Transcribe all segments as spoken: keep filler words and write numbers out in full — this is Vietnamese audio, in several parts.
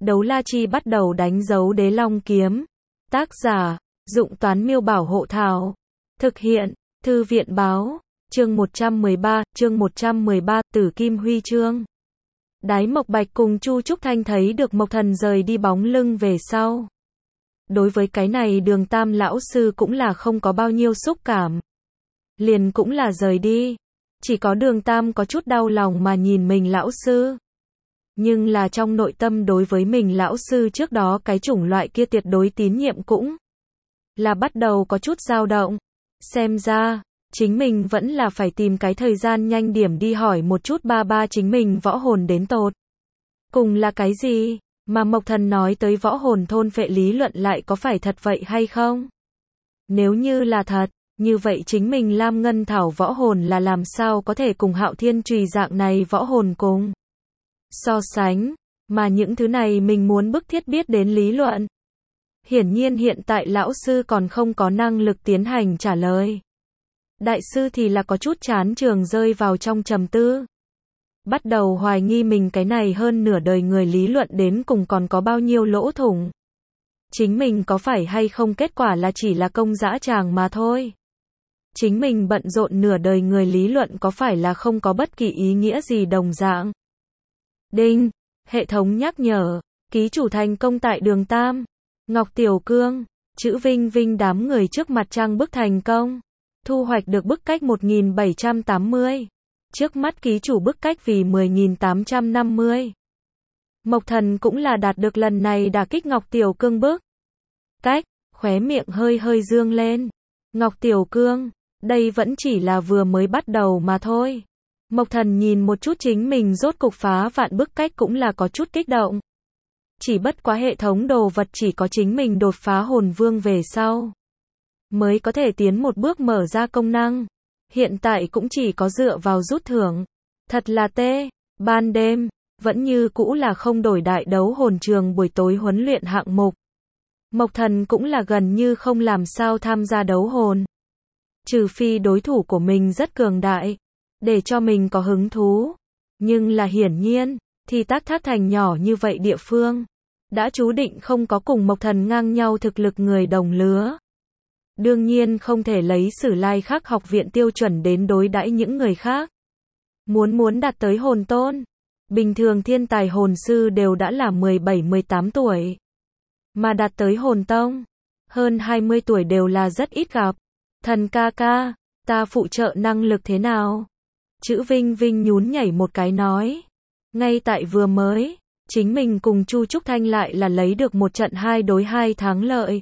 Đấu la chi bắt đầu đánh dấu đế long kiếm. Tác giả, Dụng Toán Miêu Bảo Hộ Thảo. Thực hiện, Thư viện Báo. Chương một trăm mười ba, chương một trăm mười ba, Tử Kim Huy Chương. Đái Mộc Bạch cùng Chu Trúc Thanh thấy được Mộc Thần rời đi bóng lưng về sau. Đối với cái này Đường Tam lão sư cũng là không có bao nhiêu xúc cảm. Liền cũng là rời đi. Chỉ có Đường Tam có chút đau lòng mà nhìn mình lão sư. Nhưng là trong nội tâm đối với mình lão sư trước đó cái chủng loại kia tuyệt đối tín nhiệm cũng là bắt đầu có chút dao động. Xem ra, chính mình vẫn là phải tìm cái thời gian nhanh điểm đi hỏi một chút ba ba chính mình võ hồn đến tột cùng là cái gì, mà Mộc Thần nói tới võ hồn thôn phệ lý luận lại có phải thật vậy hay không? Nếu như là thật, như vậy chính mình Lam Ngân Thảo võ hồn là làm sao có thể cùng Hạo Thiên Chùy dạng này võ hồn cùng so sánh, mà những thứ này mình muốn bức thiết biết đến lý luận. Hiển nhiên hiện tại lão sư còn không có năng lực tiến hành trả lời. Đại sư thì là có chút chán trường rơi vào trong trầm tư. Bắt đầu hoài nghi mình cái này hơn nửa đời người lý luận đến cùng còn có bao nhiêu lỗ thủng. Chính mình có phải hay không kết quả là chỉ là công dã tràng mà thôi. Chính mình bận rộn nửa đời người lý luận có phải là không có bất kỳ ý nghĩa gì đồng dạng. Đinh, hệ thống nhắc nhở, ký chủ thành công tại Đường Tam, Ngọc Tiểu Cương, chữ Vinh Vinh đám người trước mặt trang bức thành công. Thu hoạch được bức cách một nghìn bảy trăm tám mươi. Trước mắt ký chủ bức cách vì mười nghìn tám trăm năm mươi. Mộc Thần cũng là đạt được lần này đả kích Ngọc Tiểu Cương bức cách, khóe miệng hơi hơi dương lên. Ngọc Tiểu Cương, đây vẫn chỉ là vừa mới bắt đầu mà thôi. Mộc Thần nhìn một chút chính mình rốt cục phá vạn bức cách cũng là có chút kích động. Chỉ bất quá hệ thống đồ vật chỉ có chính mình đột phá hồn vương về sau mới có thể tiến một bước mở ra công năng. Hiện tại cũng chỉ có dựa vào rút thưởng. Thật là tê, ban đêm, vẫn như cũ là không đổi đại đấu hồn trường buổi tối huấn luyện hạng mục. Mộc Thần cũng là gần như không làm sao tham gia đấu hồn. Trừ phi đối thủ của mình rất cường đại, để cho mình có hứng thú. Nhưng là hiển nhiên, thì Tác Thác Thành nhỏ như vậy địa phương, đã chú định không có cùng Mộc Thần ngang nhau thực lực người đồng lứa. Đương nhiên không thể lấy Sử Lai Khắc học viện tiêu chuẩn đến đối đãi những người khác. Muốn muốn đạt tới hồn tôn, bình thường thiên tài hồn sư đều đã là mười bảy mười tám tuổi. Mà đạt tới hồn tông, hơn hai mươi tuổi đều là rất ít gặp. Thần ca ca, ta phụ trợ năng lực thế nào? Chữ Vinh Vinh nhún nhảy một cái nói. Ngay tại vừa mới, chính mình cùng Chu Trúc Thanh lại là lấy được một trận hai đối hai thắng lợi.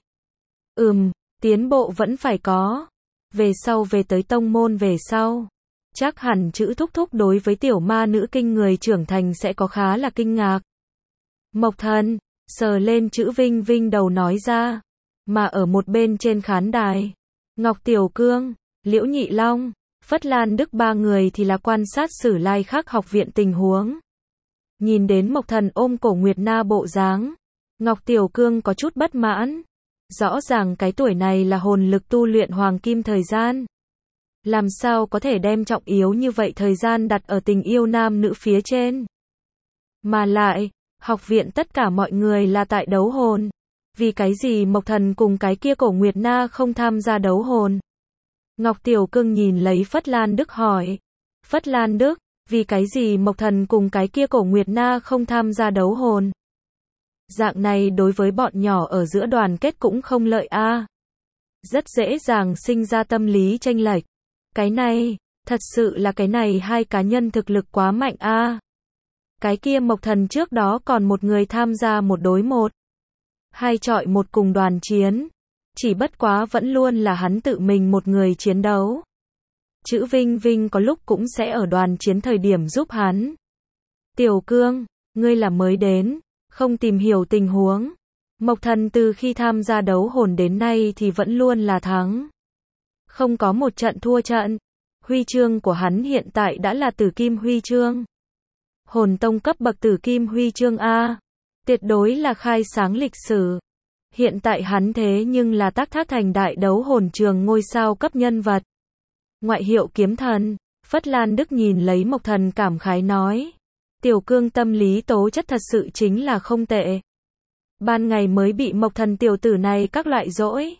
Ừm, tiến bộ vẫn phải có. Về sau về tới tông môn về sau, chắc hẳn chữ thúc thúc đối với tiểu ma nữ kinh người trưởng thành sẽ có khá là kinh ngạc. Mộc Thần, sờ lên chữ Vinh Vinh đầu nói ra. Mà ở một bên trên khán đài, Ngọc Tiểu Cương, Liễu Nhị Long, Phất Lan Đức ba người thì là quan sát Sử Lai Khắc học viện tình huống. Nhìn đến Mộc Thần ôm cổ Nguyệt Na bộ dáng, Ngọc Tiểu Cương có chút bất mãn. Rõ ràng cái tuổi này là hồn lực tu luyện hoàng kim thời gian. Làm sao có thể đem trọng yếu như vậy thời gian đặt ở tình yêu nam nữ phía trên. Mà lại, học viện tất cả mọi người là tại đấu hồn. Vì cái gì Mộc Thần cùng cái kia cổ Nguyệt Na không tham gia đấu hồn? Ngọc Tiểu Cương nhìn lấy Phất Lan Đức hỏi. Phất Lan Đức, vì cái gì Mộc Thần cùng cái kia cổ Nguyệt Na không tham gia đấu hồn? Dạng này đối với bọn nhỏ ở giữa đoàn kết cũng không lợi a. À. Rất dễ dàng sinh ra tâm lý chênh lệch. Cái này, thật sự là cái này hai cá nhân thực lực quá mạnh a. À. Cái kia Mộc Thần trước đó còn một người tham gia một đối một. Hai chọi một cùng đoàn chiến. Chỉ bất quá vẫn luôn là hắn tự mình một người chiến đấu. Chữ Vinh Vinh có lúc cũng sẽ ở đoàn chiến thời điểm giúp hắn. Tiểu Cương, ngươi là mới đến, không tìm hiểu tình huống. Mộc Thần từ khi tham gia đấu hồn đến nay thì vẫn luôn là thắng. Không có một trận thua trận. Huy chương của hắn hiện tại đã là Tử Kim Huy chương. Hồn tông cấp bậc Tử Kim Huy chương A. Tuyệt đối là khai sáng lịch sử. Hiện tại hắn thế nhưng là Tác Thác Thành đại đấu hồn trường ngôi sao cấp nhân vật. Ngoại hiệu kiếm thần. Phất Lan Đức nhìn lấy Mộc Thần cảm khái nói. Tiểu Cương tâm lý tố chất thật sự chính là không tệ. Ban ngày mới bị Mộc Thần tiểu tử này các loại dỗi.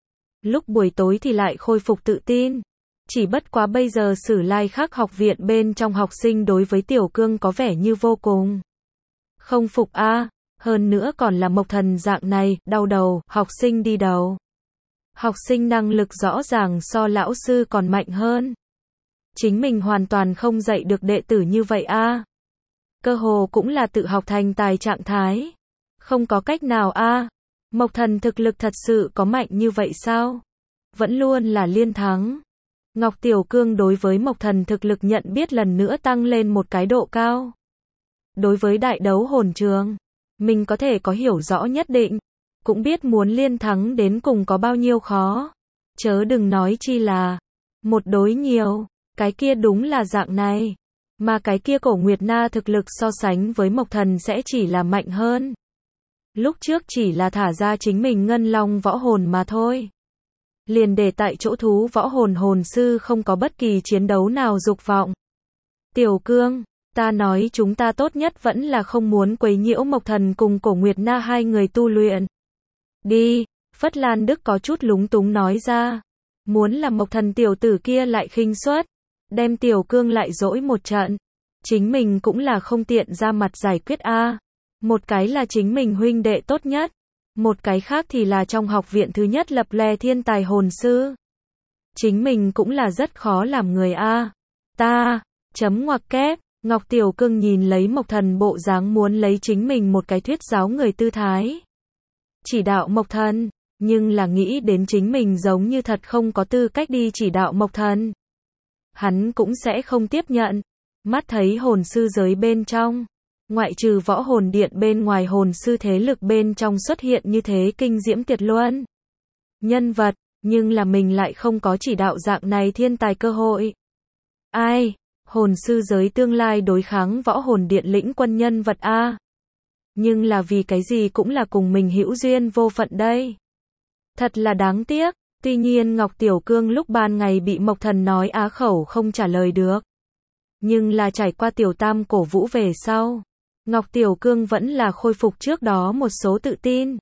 Lúc buổi tối thì lại khôi phục tự tin. Chỉ bất quá bây giờ Sử Lai Khắc học viện bên trong học sinh đối với Tiểu Cương có vẻ như vô cùng không phục a, à. Hơn nữa còn là Mộc Thần dạng này, đau đầu, học sinh đi đầu. Học sinh năng lực rõ ràng so lão sư còn mạnh hơn. Chính mình hoàn toàn không dạy được đệ tử như vậy a. À. Cơ hồ cũng là tự học thành tài trạng thái. Không có cách nào a. À. Mộc Thần thực lực thật sự có mạnh như vậy sao? Vẫn luôn là liên thắng. Ngọc Tiểu Cương đối với Mộc Thần thực lực nhận biết lần nữa tăng lên một cái độ cao. Đối với đại đấu hồn trường, mình có thể có hiểu rõ nhất định, cũng biết muốn liên thắng đến cùng có bao nhiêu khó. Chớ đừng nói chi là một đối nhiều, cái kia đúng là dạng này. Mà cái kia Cổ Nguyệt Na thực lực so sánh với Mộc Thần sẽ chỉ là mạnh hơn. Lúc trước chỉ là thả ra chính mình ngân long võ hồn mà thôi. Liền để tại chỗ thú võ hồn hồn sư không có bất kỳ chiến đấu nào dục vọng. Tiểu Cương, ta nói chúng ta tốt nhất vẫn là không muốn quấy nhiễu Mộc Thần cùng Cổ Nguyệt Na hai người tu luyện. Đi, Phất Lan Đức có chút lúng túng nói ra. Muốn là Mộc Thần tiểu tử kia lại khinh suất, đem Tiểu Cương lại dỗi một trận. Chính mình cũng là không tiện ra mặt giải quyết a. À. Một cái là chính mình huynh đệ tốt nhất. Một cái khác thì là trong học viện thứ nhất lập lè thiên tài hồn sư. Chính mình cũng là rất khó làm người a. À. Ta, chấm ngoặc kép, Ngọc Tiểu Cương nhìn lấy Mộc Thần bộ dáng muốn lấy chính mình một cái thuyết giáo người tư thái. Chỉ đạo Mộc Thần, nhưng là nghĩ đến chính mình giống như thật không có tư cách đi chỉ đạo Mộc Thần. Hắn cũng sẽ không tiếp nhận. Mắt thấy hồn sư giới bên trong, ngoại trừ võ hồn điện bên ngoài hồn sư thế lực bên trong xuất hiện như thế kinh diễm tuyệt luân nhân vật, nhưng là mình lại không có chỉ đạo dạng này thiên tài cơ hội. Ai? Hồn sư giới tương lai đối kháng võ hồn điện lĩnh quân nhân vật a. Nhưng là vì cái gì cũng là cùng mình hữu duyên vô phận đây. Thật là đáng tiếc. Tuy nhiên Ngọc Tiểu Cương lúc ban ngày bị Mộc Thần nói á khẩu không trả lời được. Nhưng là trải qua Tiểu Tam cổ vũ về sau, Ngọc Tiểu Cương vẫn là khôi phục trước đó một số tự tin.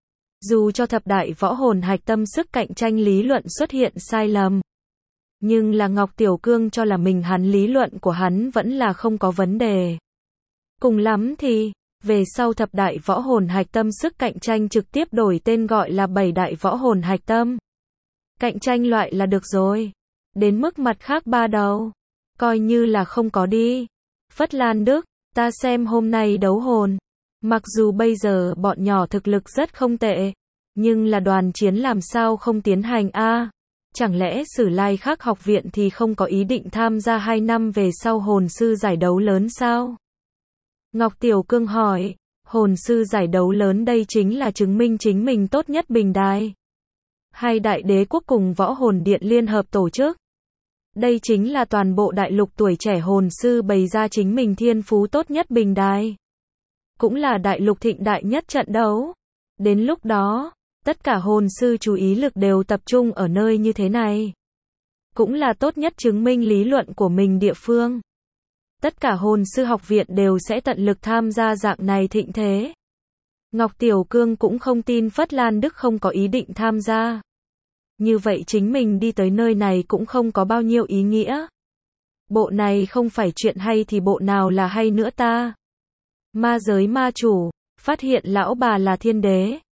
Dù cho thập đại võ hồn hạch tâm sức cạnh tranh lý luận xuất hiện sai lầm, nhưng là Ngọc Tiểu Cương cho là mình hắn lý luận của hắn vẫn là không có vấn đề. Cùng lắm thì, về sau thập đại võ hồn hạch tâm sức cạnh tranh trực tiếp đổi tên gọi là bảy đại võ hồn hạch tâm. Cạnh tranh loại là được rồi. Đến mức mặt khác ba đầu, coi như là không có đi. Phất Lan Đức, ta xem hôm nay đấu hồn. Mặc dù bây giờ bọn nhỏ thực lực rất không tệ, nhưng là đoàn chiến làm sao không tiến hành a? À? Chẳng lẽ Sử Lai Khắc học viện thì không có ý định tham gia hai năm về sau hồn sư giải đấu lớn sao? Ngọc Tiểu Cương hỏi, hồn sư giải đấu lớn đây chính là chứng minh chính mình tốt nhất bình đài. Hai đại đế quốc cùng võ hồn điện liên hợp tổ chức. Đây chính là toàn bộ đại lục tuổi trẻ hồn sư bày ra chính mình thiên phú tốt nhất bình đài. Cũng là đại lục thịnh đại nhất trận đấu. Đến lúc đó, tất cả hồn sư chú ý lực đều tập trung ở nơi như thế này. Cũng là tốt nhất chứng minh lý luận của mình địa phương. Tất cả hồn sư học viện đều sẽ tận lực tham gia dạng này thịnh thế. Ngọc Tiểu Cương cũng không tin Phất Lan Đức không có ý định tham gia. Như vậy chính mình đi tới nơi này cũng không có bao nhiêu ý nghĩa. Bộ này không phải chuyện hay thì bộ nào là hay nữa ta. Ma giới ma chủ, phát hiện lão bà là thiên đế.